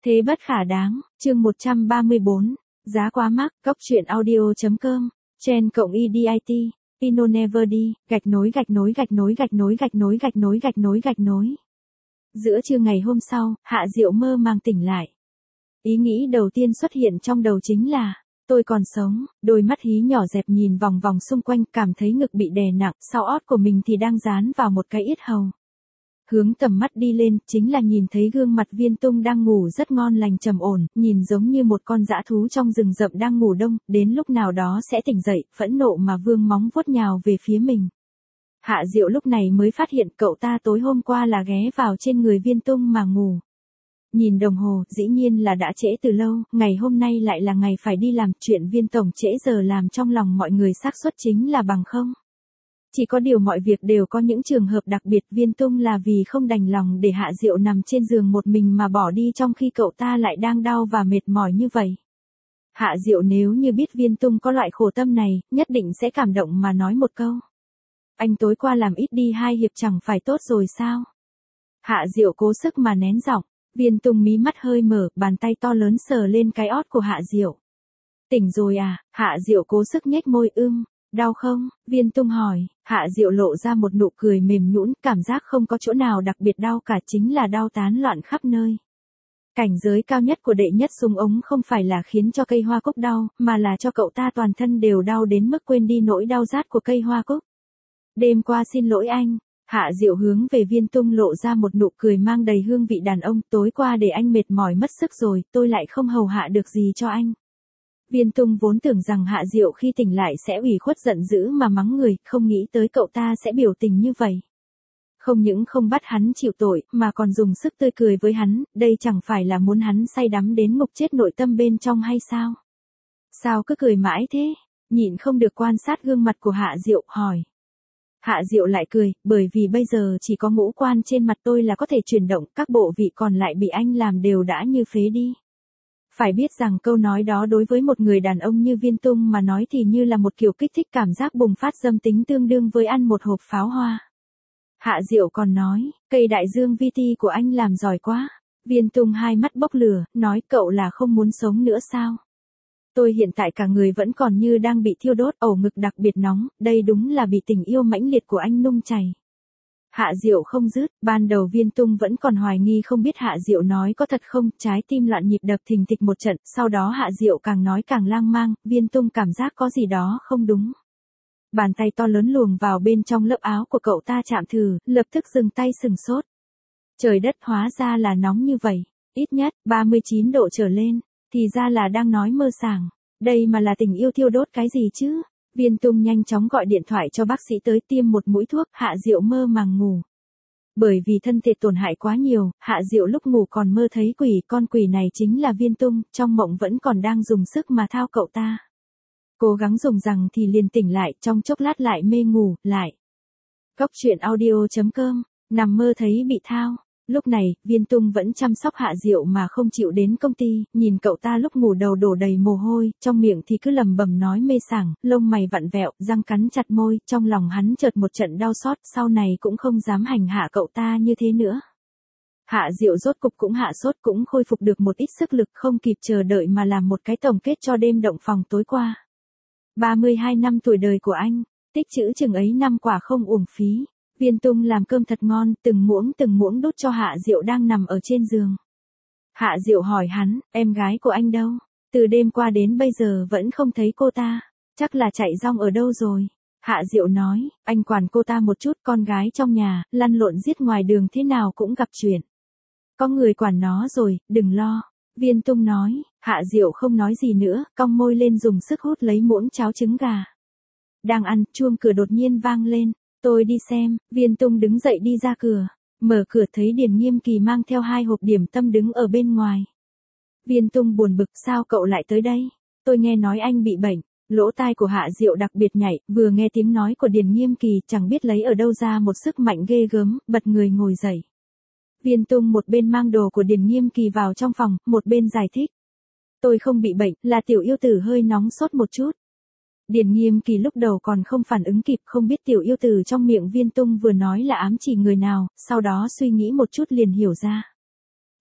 Thế bất khả đáng, chương 134, giá quá mắc, góc truyện audio.com, Chen cộng EDIT, Pino Never đi, gạch nối. Giữa trưa ngày hôm sau, Hạ Diệu mơ màng tỉnh lại. Ý nghĩ đầu tiên xuất hiện trong đầu chính là, tôi còn sống, đôi mắt hí nhỏ dẹp nhìn vòng vòng xung quanh, cảm thấy ngực bị đè nặng, sau ót của mình thì đang dán vào một cái yết hầu. Hướng tầm mắt đi lên, chính là nhìn thấy gương mặt Viên Tung đang ngủ rất ngon lành trầm ổn, nhìn giống như một con dã thú trong rừng rậm đang ngủ đông, đến lúc nào đó sẽ tỉnh dậy, phẫn nộ mà vương móng vuốt nhào về phía mình. Hạ Diệu lúc này mới phát hiện cậu ta tối hôm qua là ghé vào trên người Viên Tung mà ngủ. Nhìn đồng hồ, dĩ nhiên là đã trễ từ lâu, ngày hôm nay lại là ngày phải đi làm, chuyện Viên tổng trễ giờ làm trong lòng mọi người xác suất chính là bằng không. Chỉ có điều mọi việc đều có những trường hợp đặc biệt, Viên Tung là vì không đành lòng để Hạ Diệu nằm trên giường một mình mà bỏ đi trong khi cậu ta lại đang đau và mệt mỏi như vậy. Hạ Diệu nếu như biết Viên Tung có loại khổ tâm này, nhất định sẽ cảm động mà nói một câu. Anh tối qua làm ít đi 2 hiệp chẳng phải tốt rồi sao? Hạ Diệu cố sức mà nén giọng. Viên Tung mí mắt hơi mở, bàn tay to lớn sờ lên cái ót của Hạ Diệu. Tỉnh rồi à? Hạ Diệu cố sức nhếch môi đau không? Viên Tung hỏi. Hạ Diệu lộ ra một nụ cười mềm nhũn, cảm giác không có chỗ nào đặc biệt đau cả, chính là đau tán loạn khắp nơi. Cảnh giới cao nhất của đệ nhất súng ống không phải là khiến cho cây hoa cúc đau, mà là cho cậu ta toàn thân đều đau đến mức quên đi nỗi đau rát của cây hoa cúc. Đêm qua xin lỗi anh. Hạ Diệu hướng về Viên Tung lộ ra một nụ cười mang đầy hương vị đàn ông, tối qua để anh mệt mỏi mất sức rồi, tôi lại không hầu hạ được gì cho anh. Viên Tung vốn tưởng rằng Hạ Diệu khi tỉnh lại sẽ ủy khuất giận dữ mà mắng người, không nghĩ tới cậu ta sẽ biểu tình như vậy. Không những không bắt hắn chịu tội, mà còn dùng sức tươi cười với hắn, đây chẳng phải là muốn hắn say đắm đến ngục chết nội tâm bên trong hay sao? Sao cứ cười mãi thế? Nhịn không được quan sát gương mặt của Hạ Diệu, hỏi. Hạ Diệu lại cười, bởi vì bây giờ chỉ có ngũ quan trên mặt tôi là có thể chuyển động, các bộ vị còn lại bị anh làm đều đã như phế đi. Phải biết rằng câu nói đó đối với một người đàn ông như Viên Tung mà nói thì như là một kiểu kích thích cảm giác bùng phát dâm tính tương đương với ăn một hộp pháo hoa. Hạ Diệu còn nói, cây đại dương VT của anh làm giỏi quá. Viên Tung hai mắt bốc lửa, nói cậu là không muốn sống nữa sao? Tôi hiện tại cả người vẫn còn như đang bị thiêu đốt, ổ ngực đặc biệt nóng, đây đúng là bị tình yêu mãnh liệt của anh nung chảy. Hạ Diệu không dứt, ban đầu Viên Tung vẫn còn hoài nghi không biết Hạ Diệu nói có thật không, trái tim loạn nhịp đập thình thịch một trận, sau đó Hạ Diệu càng nói càng lang mang, Viên Tung cảm giác có gì đó không đúng. Bàn tay to lớn luồn vào bên trong lớp áo của cậu ta chạm thử, lập tức dừng tay sừng sốt. Trời đất, hóa ra là nóng như vậy, ít nhất 39 độ trở lên. Thì ra là đang nói mơ sảng, đây mà là tình yêu thiêu đốt cái gì chứ? Viên Tung nhanh chóng gọi điện thoại cho bác sĩ tới tiêm một mũi thuốc, Hạ Diệu mơ màng ngủ. Bởi vì thân thể tổn hại quá nhiều, Hạ Diệu lúc ngủ còn mơ thấy quỷ, con quỷ này chính là Viên Tung, trong mộng vẫn còn đang dùng sức mà thao cậu ta. Cố gắng dùng rằng thì liền tỉnh lại, trong chốc lát lại mê ngủ, lại. Góc truyện audio.com, nằm mơ thấy bị thao. Lúc này, Viên Tung vẫn chăm sóc Hạ Diệu mà không chịu đến công ty, nhìn cậu ta lúc ngủ đầu đổ đầy mồ hôi, trong miệng thì cứ lầm bầm nói mê sảng, lông mày vặn vẹo, răng cắn chặt môi, trong lòng hắn chợt một trận đau xót, sau này cũng không dám hành hạ cậu ta như thế nữa. Hạ Diệu rốt cục cũng hạ sốt, cũng khôi phục được một ít sức lực, không kịp chờ đợi mà làm một cái tổng kết cho đêm động phòng tối qua. 32 năm tuổi đời của anh, tích trữ chừng ấy năm quả không uổng phí. Viên Tung làm cơm thật ngon, từng muỗng đút cho Hạ Diệu đang nằm ở trên giường. Hạ Diệu hỏi hắn, em gái của anh đâu? Từ đêm qua đến bây giờ vẫn không thấy cô ta, chắc là chạy rong ở đâu rồi. Hạ Diệu nói, anh quản cô ta một chút, con gái trong nhà, lăn lộn giết ngoài đường thế nào cũng gặp chuyện. Có người quản nó rồi, đừng lo. Viên Tung nói, Hạ Diệu không nói gì nữa, cong môi lên dùng sức hút lấy muỗng cháo trứng gà. Đang ăn, chuông cửa đột nhiên vang lên. Tôi đi xem. Viên Tung đứng dậy đi ra cửa. Mở cửa thấy Điền Nghiêm Kỳ mang theo 2 hộp điểm tâm đứng ở bên ngoài. Viên Tung buồn bực, sao cậu lại tới đây? Tôi nghe nói anh bị bệnh. Lỗ tai của Hạ Diệu đặc biệt nhạy, vừa nghe tiếng nói của Điền Nghiêm Kỳ chẳng biết lấy ở đâu ra một sức mạnh ghê gớm, bật người ngồi dậy. Viên Tung một bên mang đồ của Điền Nghiêm Kỳ vào trong phòng, một bên giải thích. Tôi không bị bệnh, là tiểu yêu tử hơi nóng sốt một chút. Điền Nghiêm Kỳ lúc đầu còn không phản ứng kịp, không biết tiểu yêu tử trong miệng Viên Tung vừa nói là ám chỉ người nào, sau đó suy nghĩ một chút liền hiểu ra.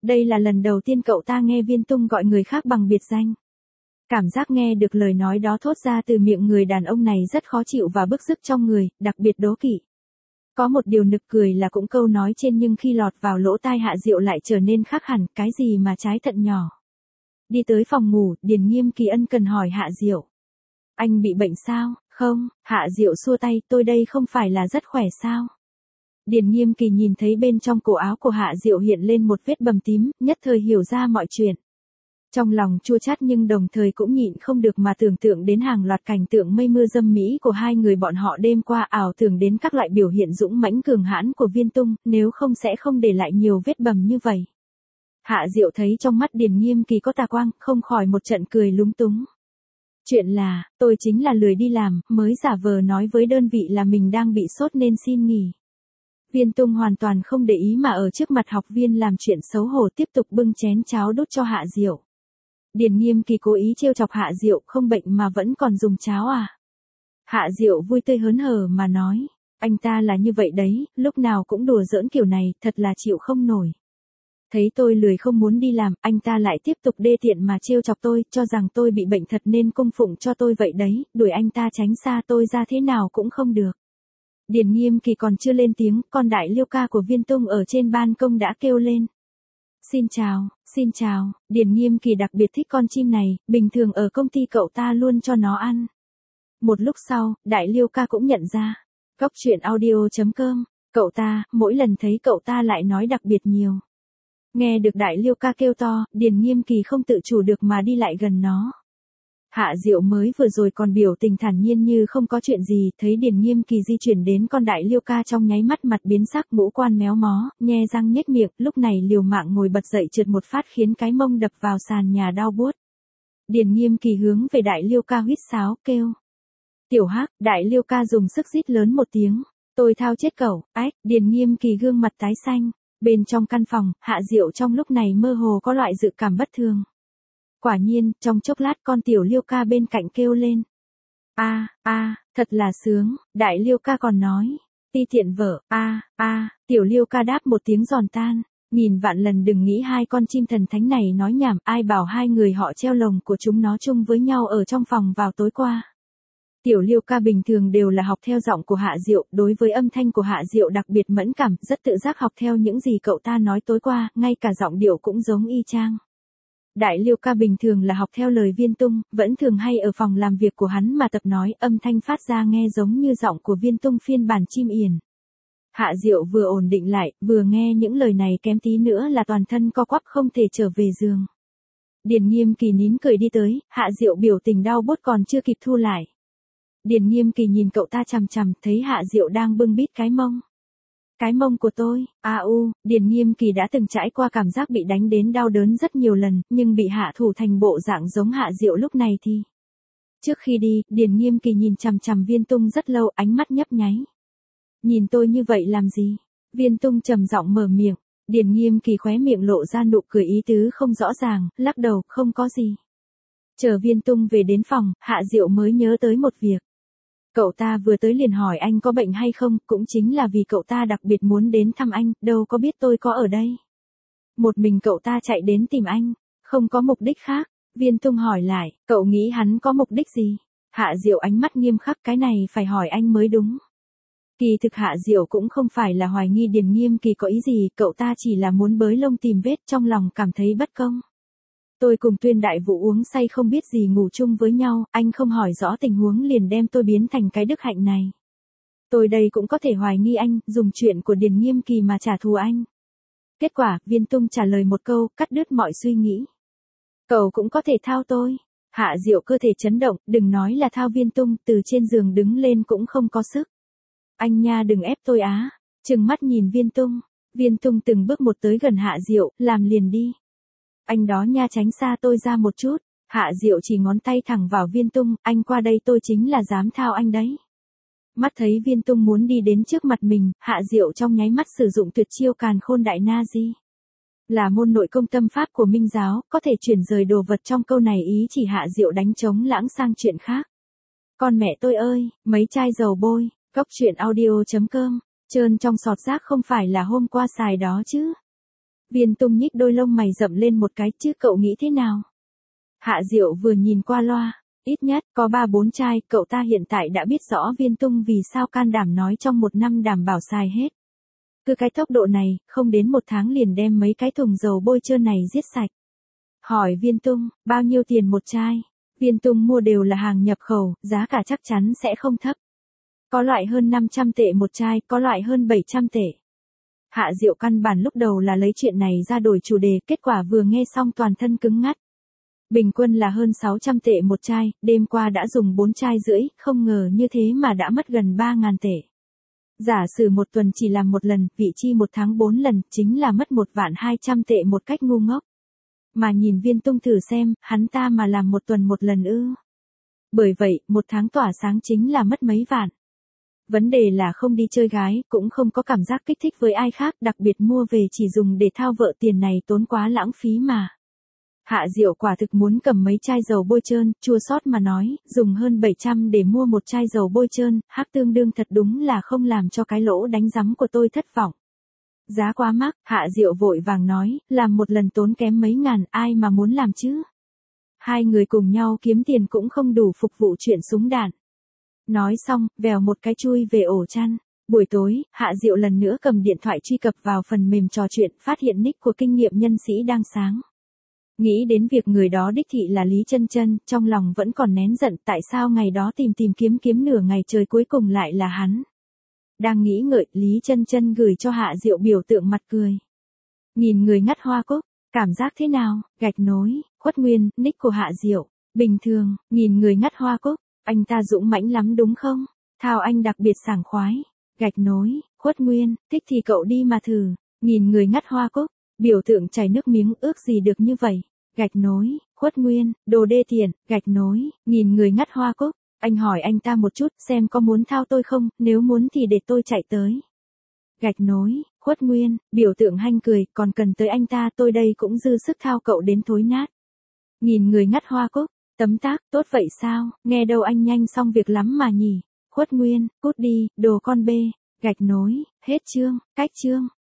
Đây là lần đầu tiên cậu ta nghe Viên Tung gọi người khác bằng biệt danh. Cảm giác nghe được lời nói đó thốt ra từ miệng người đàn ông này rất khó chịu và bức rứt trong người, đặc biệt đố kỵ. Có một điều nực cười là cũng câu nói trên nhưng khi lọt vào lỗ tai Hạ Diệu lại trở nên khác hẳn, cái gì mà trái thận nhỏ. Đi tới phòng ngủ, Điền Nghiêm Kỳ ân cần hỏi Hạ Diệu. Anh bị bệnh sao? Không, Hạ Diệu xua tay, tôi đây không phải là rất khỏe sao? Điền Nghiêm Kỳ nhìn thấy bên trong cổ áo của Hạ Diệu hiện lên một vết bầm tím, nhất thời hiểu ra mọi chuyện. Trong lòng chua chát nhưng đồng thời cũng nhịn không được mà tưởng tượng đến hàng loạt cảnh tượng mây mưa dâm mỹ của hai người bọn họ đêm qua, ảo tưởng đến các loại biểu hiện dũng mãnh cường hãn của Viên Tung, nếu không sẽ không để lại nhiều vết bầm như vậy. Hạ Diệu thấy trong mắt Điền Nghiêm Kỳ có tà quang, không khỏi một trận cười lúng túng. Chuyện là, tôi chính là lười đi làm, mới giả vờ nói với đơn vị là mình đang bị sốt nên xin nghỉ. Viên Tung hoàn toàn không để ý mà ở trước mặt học viên làm chuyện xấu hổ tiếp tục bưng chén cháo đút cho Hạ Diệu. Điền Nghiêm Kỳ cố ý trêu chọc Hạ Diệu, không bệnh mà vẫn còn dùng cháo à? Hạ Diệu vui tươi hớn hở mà nói, anh ta là như vậy đấy, lúc nào cũng đùa giỡn kiểu này, thật là chịu không nổi. Thấy tôi lười không muốn đi làm, anh ta lại tiếp tục đê tiện mà trêu chọc tôi, cho rằng tôi bị bệnh thật nên cung phụng cho tôi vậy đấy, đuổi anh ta tránh xa tôi ra thế nào cũng không được. Điền Nghiêm Kỳ còn chưa lên tiếng, con đại liêu ca của Viên Tung ở trên ban công đã kêu lên. Xin chào, Điền Nghiêm Kỳ đặc biệt thích con chim này, bình thường ở công ty cậu ta luôn cho nó ăn. Một lúc sau, đại liêu ca cũng nhận ra. Cóc truyện audio.com, cậu ta, mỗi lần thấy cậu ta lại nói đặc biệt nhiều. Nghe được đại liêu ca kêu to, Điền Nghiêm Kỳ không tự chủ được mà đi lại gần nó. Hạ Diệu mới vừa rồi còn biểu tình thản nhiên như không có chuyện gì, thấy Điền Nghiêm Kỳ di chuyển đến con đại liêu ca trong nháy mắt mặt biến sắc, ngũ quan méo mó, nhe răng nhếch miệng, lúc này liều mạng ngồi bật dậy trượt một phát khiến cái mông đập vào sàn nhà đau buốt. Điền Nghiêm Kỳ hướng về đại liêu ca huýt sáo, kêu. Tiểu Hắc, đại liêu ca dùng sức rít lớn một tiếng. Tôi thao chết cậu, ách, Điền Nghiêm Kỳ gương mặt tái xanh. Bên trong căn phòng, Hạ Diệu trong lúc này mơ hồ có loại dự cảm bất thường. Quả nhiên, trong chốc lát con tiểu liêu ca bên cạnh kêu lên. Thật là sướng, đại liêu ca còn nói. Ti tiện vợ, tiểu liêu ca đáp một tiếng giòn tan. Nghìn vạn lần đừng nghĩ hai con chim thần thánh này nói nhảm, ai bảo hai người họ treo lồng của chúng nó chung với nhau ở trong phòng vào tối qua. Tiểu liêu ca bình thường đều là học theo giọng của Hạ Diệu, đối với âm thanh của Hạ Diệu đặc biệt mẫn cảm, rất tự giác học theo những gì cậu ta nói tối qua, ngay cả giọng điệu cũng giống y chang. Đại liêu ca bình thường là học theo lời Viên Tung, vẫn thường hay ở phòng làm việc của hắn mà tập nói, âm thanh phát ra nghe giống như giọng của Viên Tung phiên bản chim yển. Hạ Diệu vừa ổn định lại, vừa nghe những lời này kém tí nữa là toàn thân co quắp không thể trở về giường. Điền Nghiêm Kỳ nín cười đi tới, Hạ Diệu biểu tình đau buốt còn chưa kịp thu lại. Điền Nghiêm Kỳ nhìn cậu ta chằm chằm, thấy Hạ Diệu đang bưng bít cái mông. Cái mông của tôi, Điền Nghiêm Kỳ đã từng trải qua cảm giác bị đánh đến đau đớn rất nhiều lần, nhưng bị hạ thủ thành bộ dạng giống Hạ Diệu lúc này thì. Trước khi đi, Điền Nghiêm Kỳ nhìn chằm chằm Viên Tung rất lâu, ánh mắt nhấp nháy. Nhìn tôi như vậy làm gì? Viên Tung trầm giọng mở miệng, Điền Nghiêm Kỳ khóe miệng lộ ra nụ cười ý tứ không rõ ràng, lắc đầu, không có gì. Chờ Viên Tung về đến phòng, Hạ Diệu mới nhớ tới một việc. Cậu ta vừa tới liền hỏi anh có bệnh hay không, cũng chính là vì cậu ta đặc biệt muốn đến thăm anh, đâu có biết tôi có ở đây. Một mình cậu ta chạy đến tìm anh, không có mục đích khác. Viên Tung hỏi lại, cậu nghĩ hắn có mục đích gì? Hạ Diệu ánh mắt nghiêm khắc, cái này phải hỏi anh mới đúng. Kỳ thực Hạ Diệu cũng không phải là hoài nghi Điền Nghiêm Kỳ có ý gì, cậu ta chỉ là muốn bới lông tìm vết, trong lòng cảm thấy bất công. Tôi cùng Tuyên Đại Vũ uống say không biết gì ngủ chung với nhau, anh không hỏi rõ tình huống liền đem tôi biến thành cái đức hạnh này. Tôi đây cũng có thể hoài nghi anh, dùng chuyện của Điền Nghiêm Kỳ mà trả thù anh. Kết quả, Viên Tung trả lời một câu, cắt đứt mọi suy nghĩ. Cậu cũng có thể thao tôi. Hạ Diệu cơ thể chấn động, đừng nói là thao Viên Tung, từ trên giường đứng lên cũng không có sức. Anh nha đừng ép tôi á. Trừng mắt nhìn Viên Tung. Viên Tung từng bước một tới gần Hạ Diệu, làm liền đi. Anh đó nha tránh xa tôi ra một chút. Hạ Diệu chỉ ngón tay thẳng vào Viên Tung, anh qua đây tôi chính là dám thao anh đấy. Mắt thấy Viên Tung muốn đi đến trước mặt mình, Hạ Diệu trong nháy mắt sử dụng tuyệt chiêu càn khôn đại na di. Là môn nội công tâm pháp của Minh giáo, có thể chuyển rời đồ vật trong câu này ý chỉ Hạ Diệu đánh trống lãng sang chuyện khác. Con mẹ tôi ơi, mấy chai dầu bôi, cóc truyện audio.com, trơn trong sọt rác không phải là hôm qua xài đó chứ. Viên Tung nhích đôi lông mày rậm lên một cái, chứ cậu nghĩ thế nào? Hạ Diệu vừa nhìn qua loa, ít nhất có 3-4 chai, cậu ta hiện tại đã biết rõ Viên Tung vì sao can đảm nói trong 1 năm đảm bảo xài hết. Cứ cái tốc độ này, không đến 1 tháng liền đem mấy cái thùng dầu bôi trơn này giết sạch. Hỏi Viên Tung, bao nhiêu tiền một chai? Viên Tung mua đều là hàng nhập khẩu, giá cả chắc chắn sẽ không thấp. Có loại hơn 500 tệ một chai, có loại hơn 700 tệ. Hạ Diệu căn bản lúc đầu là lấy chuyện này ra đổi chủ đề, kết quả vừa nghe xong toàn thân cứng ngắt. Bình quân là hơn 600 tệ một chai, đêm qua đã dùng 4 chai rưỡi, không ngờ như thế mà đã mất gần 3.000 tệ. Giả sử 1 tuần chỉ làm 1 lần, vị chi 1 tháng 4 lần, chính là mất 1.200.000 tệ một cách ngu ngốc. Mà nhìn Viên Tung thử xem, hắn ta mà làm 1 tuần 1 lần ư. Bởi vậy, 1 tháng tỏa sáng chính là mất mấy vạn. Vấn đề là không đi chơi gái, cũng không có cảm giác kích thích với ai khác, đặc biệt mua về chỉ dùng để thao vợ, tiền này tốn quá lãng phí mà. Hạ Diệu quả thực muốn cầm mấy chai dầu bôi trơn, chua xót mà nói, dùng hơn 700 để mua một chai dầu bôi trơn, hắc tương đương thật đúng là không làm cho cái lỗ đánh rắm của tôi thất vọng. Giá quá mắc, Hạ Diệu vội vàng nói, làm 1 lần tốn kém mấy ngàn, ai mà muốn làm chứ? 2 người cùng nhau kiếm tiền cũng không đủ phục vụ chuyện súng đạn. Nói xong, vèo một cái chui về ổ chăn. Buổi tối, Hạ Diệu lần nữa cầm điện thoại truy cập vào phần mềm trò chuyện, phát hiện nick của kinh nghiệm nhân sĩ đang sáng. Nghĩ đến việc người đó đích thị là Lý Chân Chân, trong lòng vẫn còn nén giận, tại sao ngày đó tìm kiếm nửa ngày trời cuối cùng lại là hắn. Đang nghĩ ngợi, Lý Chân Chân gửi cho Hạ Diệu biểu tượng mặt cười. Nhìn người ngắt hoa cúc, cảm giác thế nào? Gạch nối, Khuất Nguyên, nick của Hạ Diệu. Bình thường, nhìn người ngắt hoa cúc, anh ta dũng mãnh lắm đúng không? Thao anh đặc biệt sảng khoái. Gạch nối, Khuất Nguyên, thích thì cậu đi mà thử. Nhìn người ngắt hoa cúc, biểu tượng chảy nước miếng, ước gì được như vậy. Gạch nối, Khuất Nguyên, đồ đê tiện. Gạch nối, nhìn người ngắt hoa cúc, anh hỏi anh ta một chút xem có muốn thao tôi không, nếu muốn thì để tôi chạy tới. Gạch nối, Khuất Nguyên, biểu tượng hanh cười, còn cần tới anh ta, tôi đây cũng dư sức thao cậu đến thối nát. Nhìn người ngắt hoa cúc, tấm tắc, tốt vậy sao, nghe đâu anh nhanh xong việc lắm mà nhỉ. Khuất Nguyên, cút đi, đồ con bê. Gạch nối, hết chương, cách chương.